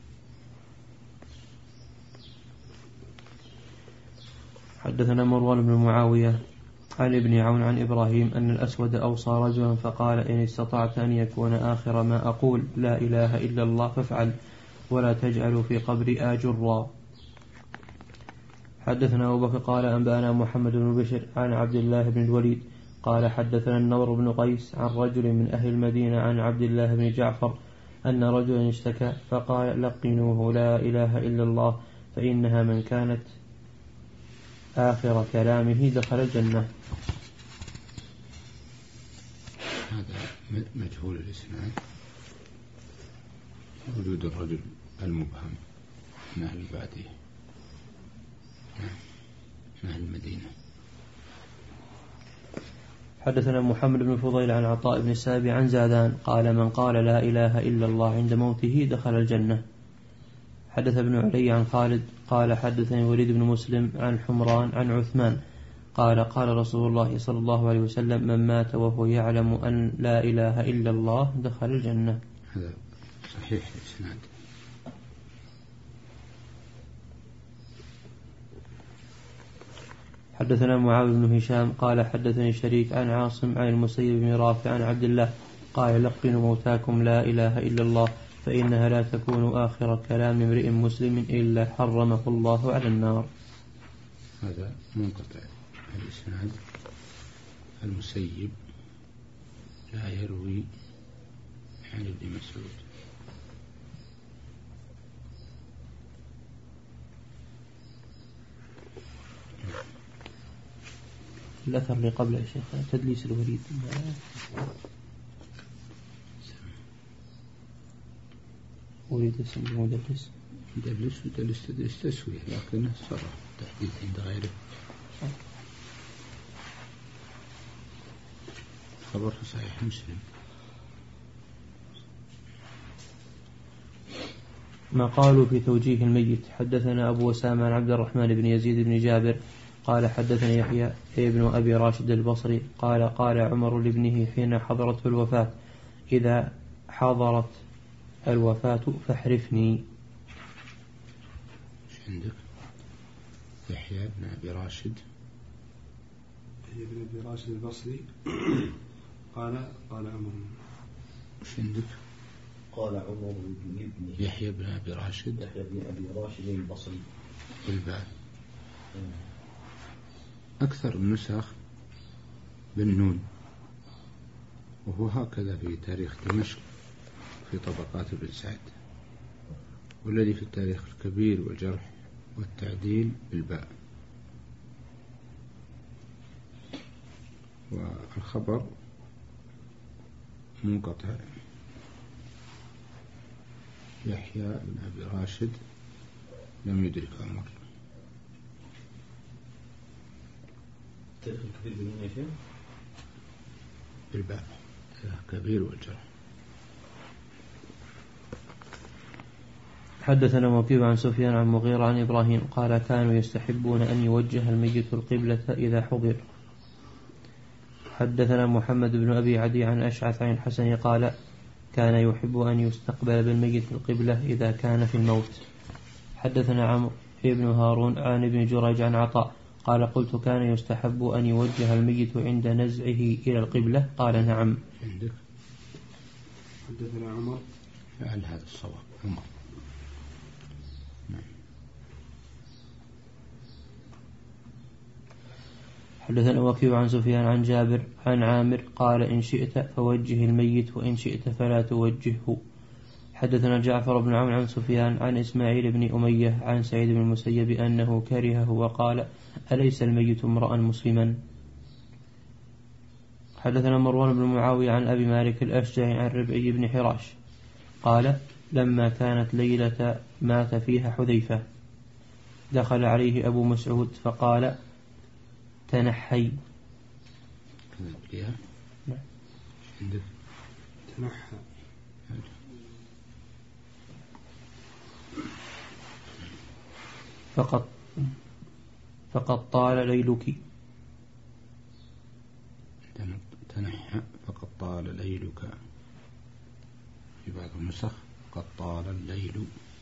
حدثنا مروان بن معاوية عن ابن عون عن إبراهيم أن الأسود أوصى رجلا فقال إن استطعت أن يكون آخر ما أقول لا إله إلا الله فافعل ولا تجعل في قبري آجرا. حدثنا أبو بكر قال أنبأنا محمد بن بشر عن عبد الله بن الوليد قال حدثنا النور بن قيس عن رجل من أهل المدينة عن عبد الله بن جعفر أن رجلا اشتكى فقال لقنوه لا إله إلا الله فإنها من كانت آخر كلامه دخل الجنة. هذا مجهول الإسناد. وجود الرجل المبهم من أهل البادية من أهل المدينة. حدثنا محمد بن فضيل عن عطاء بن السابع عن زادان قال من قال لا إله إلا الله عند موته دخل الجنة. حدث ابن علي عن خالد قال حدثني وليد بن مسلم عن حمران عن عثمان قال قال رسول الله صلى الله عليه وسلم من مات وهو يعلم أن لا إله إلا الله دخل الجنة. هذا صحيح الإسناد. حدثنا معاذ بن هشام قال حدثني شريك عن عاصم عن المسيب بن رافع عن عبد الله قال لقنوا موتاكم لا إله إلا الله فإنها لا تكون آخر كلام امرئ مسلم إلا حرمه الله على النار. هذا منقطع الإسناد. المسيب لا يروي عن ابن مسعود. الأثر اللي قبل يا شيخ تدليس الوليد وليد اسم مدلس مدلس مدلس تدليس تسوية لكنه صرح تحديث عند غيره. خبر في صحيح مسلم. ما قالوا في توجيه الميت. حدثنا أبو أسامة عن عبد الرحمن بن يزيد بن جابر قال حدثني يحيى ابن أبي راشد البصري قال قال عمر لابنه حين حضرته الوفاة إذا حضرت الوفاة فاحرفني. ايش عندك؟ يحيى بن أبي راشد يحيى بن أبي راشد البصري قال قال عمر. ايش عندك؟ قال عمر بن ابن يحيى بن أبي راشد يحيى بن أبي راشد البصري بالباء. أكثر النسخ بالنون، وهو هكذا في تاريخ دمشق في طبقات ابن سعد، والذي في التاريخ الكبير والجرح والتعديل بالباء. والخبر منقطع، يحيى بن أبي راشد لم يدرك عمر. التاريخ الكبير بالنون يا شيخ بالباء، تاريخ كبير والجرح. حدثنا وكيع عن سفيان عن مغيرة عن إبراهيم قال كانوا يستحبون أن يوجه الميت القبلة إذا حضر. حدثنا محمد بن أبي عدي عن أشعث عن الحسن قال كان يحب أن يستقبل بالميت القبلة إذا كان في الموت. حدثنا عمرو بن هارون عن ابن جريج عن عطاء قال قلت كان يستحب أن يوجه الميت عند نزعه إلى القبلة قال نعم. عندك حدثنا عمر فعل هذا الصواب عمر. حدثنا وكيع عن سفيان عن جابر عن عامر قال إن شئت فوجه الميت وإن شئت فلا توجهه. حدثنا جعفر بن عون عن سفيان عن إسماعيل بن أمية عن سعيد بن المسيب أنه كرهه وقال أليس الميت امرأ مسلما. حدثنا مروان بن معاوية عن أبي مالك الأشجعي عن ربعي بن حراش قال لما كانت ليلة مات فيها حذيفة دخل عليه أبو مسعود فقال تنحي. تنحى فقد فقد طال ليلك. تنحى فقد طال ليلك، في بعض النسخ قد طال الليل.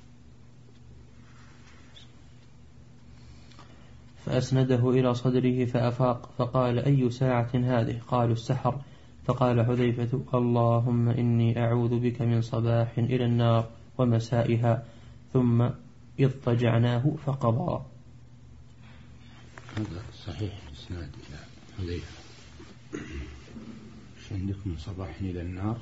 فأسنده إلى صدره فأفاق فقال أي ساعة هذه؟ قالوا السحر. فقال حذيفة اللهم إني أعوذ بك من صباح إلى النار ومسائها، ثم اضطجعناه فقضى. هذا صحيح إسناد إلى حذيفة. ايش عندك من صباح إلى النار؟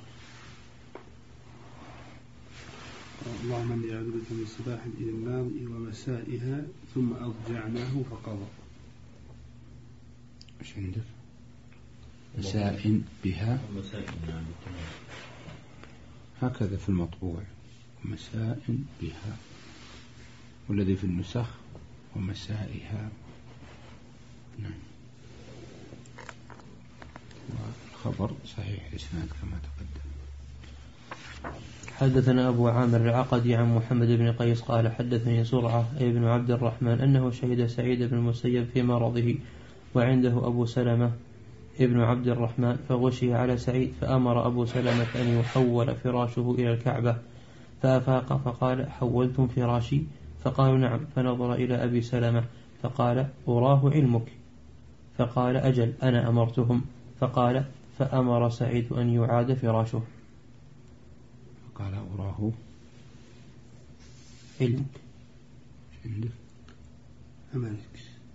اللهم اني اعوذ بك من صباح الى النار ومسائها ثم اضجعناه فقضى. ايش عندك؟ مساء بها هكذا في المطبوع، مساء بها، والذي في النسخ ومسائها. نعم. والخبر صحيح إسناد كما تقدم. حدثنا أبو عامر العقدي عن محمد بن قيس قال حدثني سرعة ابن عبد الرحمن أنه شهد سعيد بن المسيب في مرضه وعنده أبو سلمة ابن عبد الرحمن فغشي على سعيد فأمر أبو سلمة أن يحول فراشه إلى الكعبة فأفاق فقال حولتم فراشي؟ فقالوا نعم. فنظر إلى أبي سلمة فقال أراه علمك؟ فقال أجل أنا أمرتهم. فقال فأمر سعيد أن يعاد فراشه. قال أراه علمك عندك أمالك.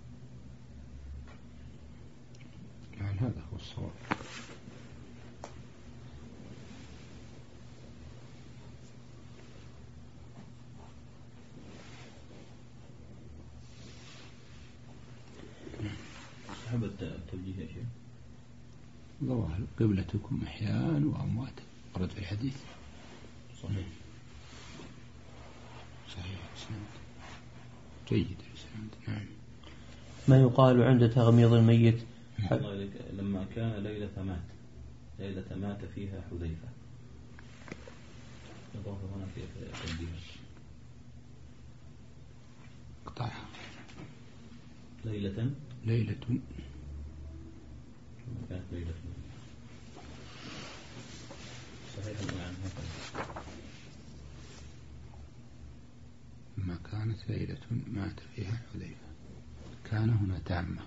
يعني هذا هو الصواب. صحب التوجيه يا شيخ. ظواهر قبلتكم أحياء وأموات ورد في الحديث. صحيح صحيح إسناد جيد إسناد. نعم. ما يقال عند تغميض الميت لما كان ليلة مات ليلة مات فيها حذيفة نظر هنا في التنبيه قطعها ليلة ليلة كانت ليلة صحيح المعنى هكذا. ما كانت ليلة مات فيها حذيفة، كان هنا تامة.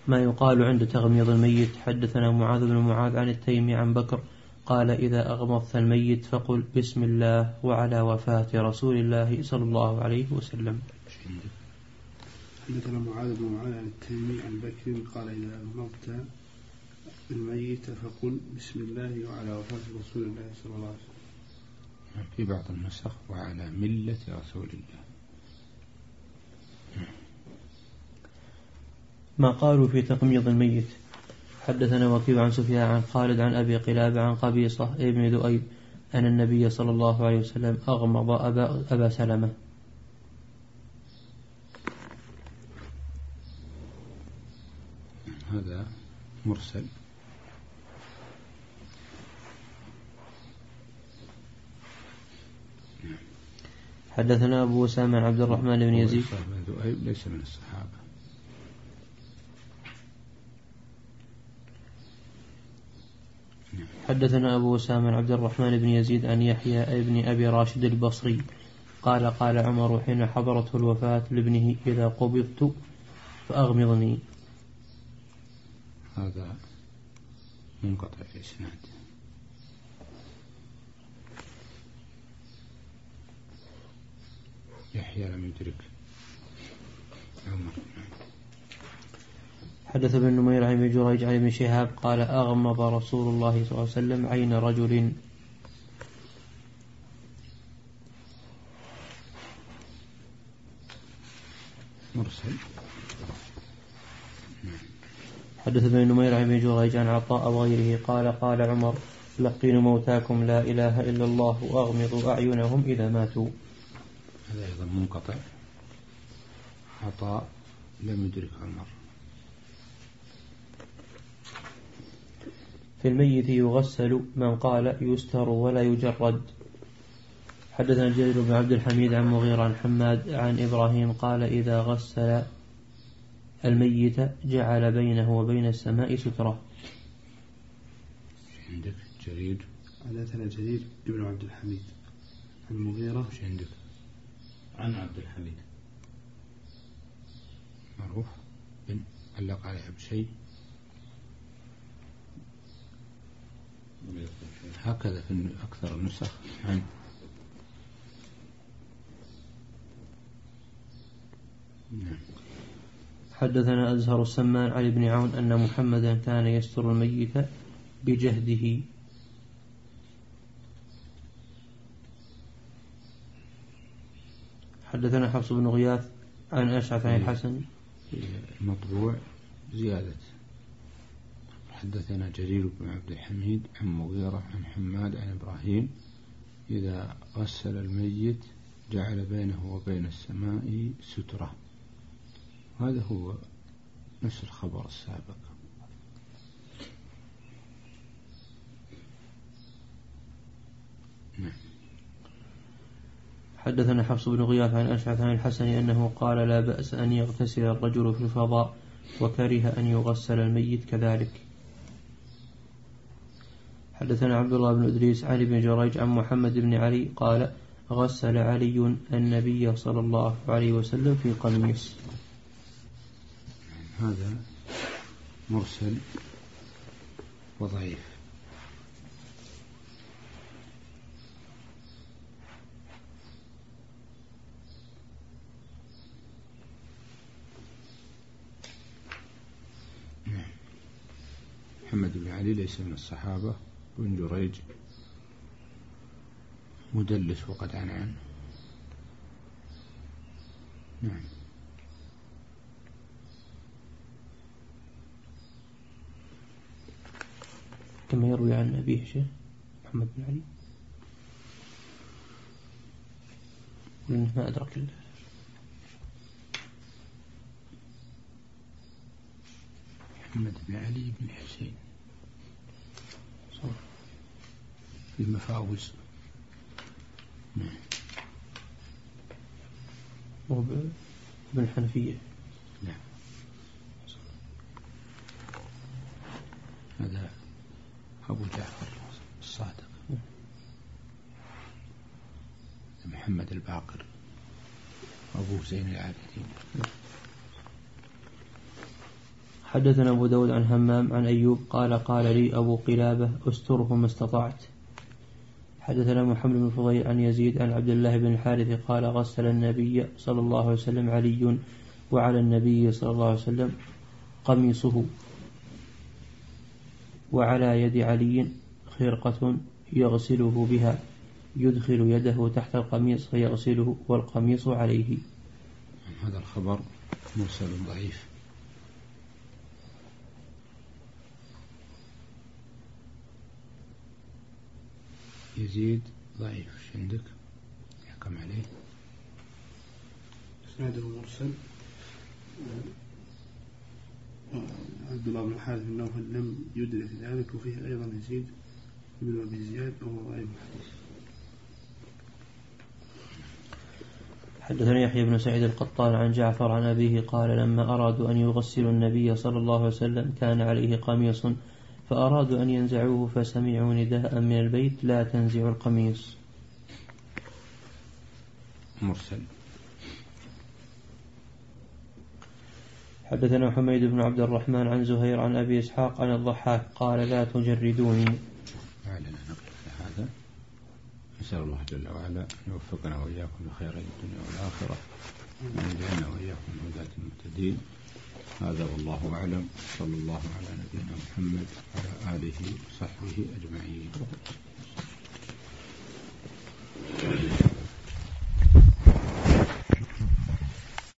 ما يقال عند تغميض الميت. حدثنا معاذ بن معاذ عن التيمي عن بكر قال إذا أغمضت الميت فقل بسم الله وعلى وفاة رسول الله صلى الله عليه وسلم. حدثنا معاذ بن معاذ عن التيمي عن بكر قال إذا أغمضت الميت فقل بسم الله وعلى وفاة رسول الله صلى الله عليه وسلم. في بعض النسخ وعلى ملة رسول الله. ما قالوا في تغميض الميت. حدثنا وكيع عن سفيان عن خالد عن أبي قلابة عن قبيصة ابن ذؤيب أن النبي صلى الله عليه وسلم أغمض أبا, أبا سلمة. هذا مرسل. حدثنا أبو أسامة عبد الرحمن بن يزيد بن ذؤيب ليس من الصحابة. حدثنا أبو أسامة عبد الرحمن بن يزيد عن يحيى ابن أبي راشد البصري قال قال عمر حين حضرته الوفاة لابنه إذا قبضت فأغمضني. هذا منقطع الإسناد. يحيى لم يدرك عمر. حدث ابن نمير عن ابن جريج عن ابن شهاب قال أغمض رسول الله صلى الله عليه وسلم عين رجل. مرسل. حدث ابن نمير عن ابن جريج عن عطاء وغيره قال قال عمر لقنوا موتاكم لا إله إلا الله وأغمضوا أعينهم إذا ماتوا. هذا أيضا منقطع. عطاء لم يدرك عمر. في الميت يغسل من قال يستر ولا يجرد. حدثنا جرير بن عبد الحميد عن مغيرة عن حماد عن إبراهيم قال إذا غسل الميت جعل بينه وبين السماء سترة. عندك جرير. حدثنا جرير بن عبد الحميد عن مغيرة. مش عندك عن عبد الحميد معروف بن علق عليها بشيء هكذا في أكثر النسخ. عن نعم. حدثنا أزهر السمان علي بن عون أن محمدا كان يستر الميت بجهده. حدثنا حفص بن غياث عن أشعث عن الحسن. المطبوع زيادة. حدثنا جرير بن عبد الحميد عن مغيرة عن حماد عن إبراهيم إذا غسل الميت جعل بينه وبين السماء سترة. هذا هو نفس الخبر السابق. نعم. حدثنا حفص بن غياث عن أشعث عن الحسن أنه قال لا بأس أن يغتسل الرجل في الفضاء وكره أن يغسل الميت كذلك. حدثنا عبد الله بن إدريس عن بن جريج عن محمد بن علي قال غسل علي النبي صلى الله عليه وسلم في قميص. هذا مرسل وضعيف. محمد بن علي ليس من الصحابة. بن جريج مدلس وقد عن عنه. نعم. كما يروي عن أبيه شيء محمد بن علي لأنه ما أدرك الله. محمد بن علي بن حسين في المفاوز. نعم. وابن الحنفية. نعم. هذا أبو جعفر الصادق. محمد الباقر أبو زين العابدين. حدثنا أبو داود عن همام عن أيوب قال قال لي أبو قلابة استره ما استطعت. حدثنا محمد بن فضيل عن يزيد عن عبد الله بن الحارث قال غسل النبي صلى الله عليه وسلم علي وعلى النبي صلى الله عليه وسلم قميصه وعلى يد علي خرقة يغسله بها يدخل يده تحت القميص فيغسله والقميص عليه. هذا الخبر مرسل ضعيف. يزيد ضعيف. ايش عندك يحكم عليه؟ اسناده مرسل. عبد الله بن الحارث بن نوفل لم يدرك ذلك، وفيه أيضا يزيد بن أبي زياد وهو ضعيف الحديث. حدثني يحيى بن سعيد القطان عن جعفر عن أبيه قال لما أرادوا أن يغسلوا النبي صلى الله عليه وسلم كان عليه قميص فأرادوا أن ينزعوه فسمعوا نداء من البيت لا تنزعوا القميص. مرسل. حدثنا حميد بن عبد الرحمن عن زهير عن أبي إسحاق عن الضحاك قال لا تجردوني. أعلن نقل هذا. نسأل الله جل وعلا أن يوفقنا وإياكم لخير الدنيا والآخرة وأن يجعلنا وإياكم من هداة المهتدين. هذا والله أعلم. صلى الله على نبينا محمد وعلى آله وصحبه أجمعين.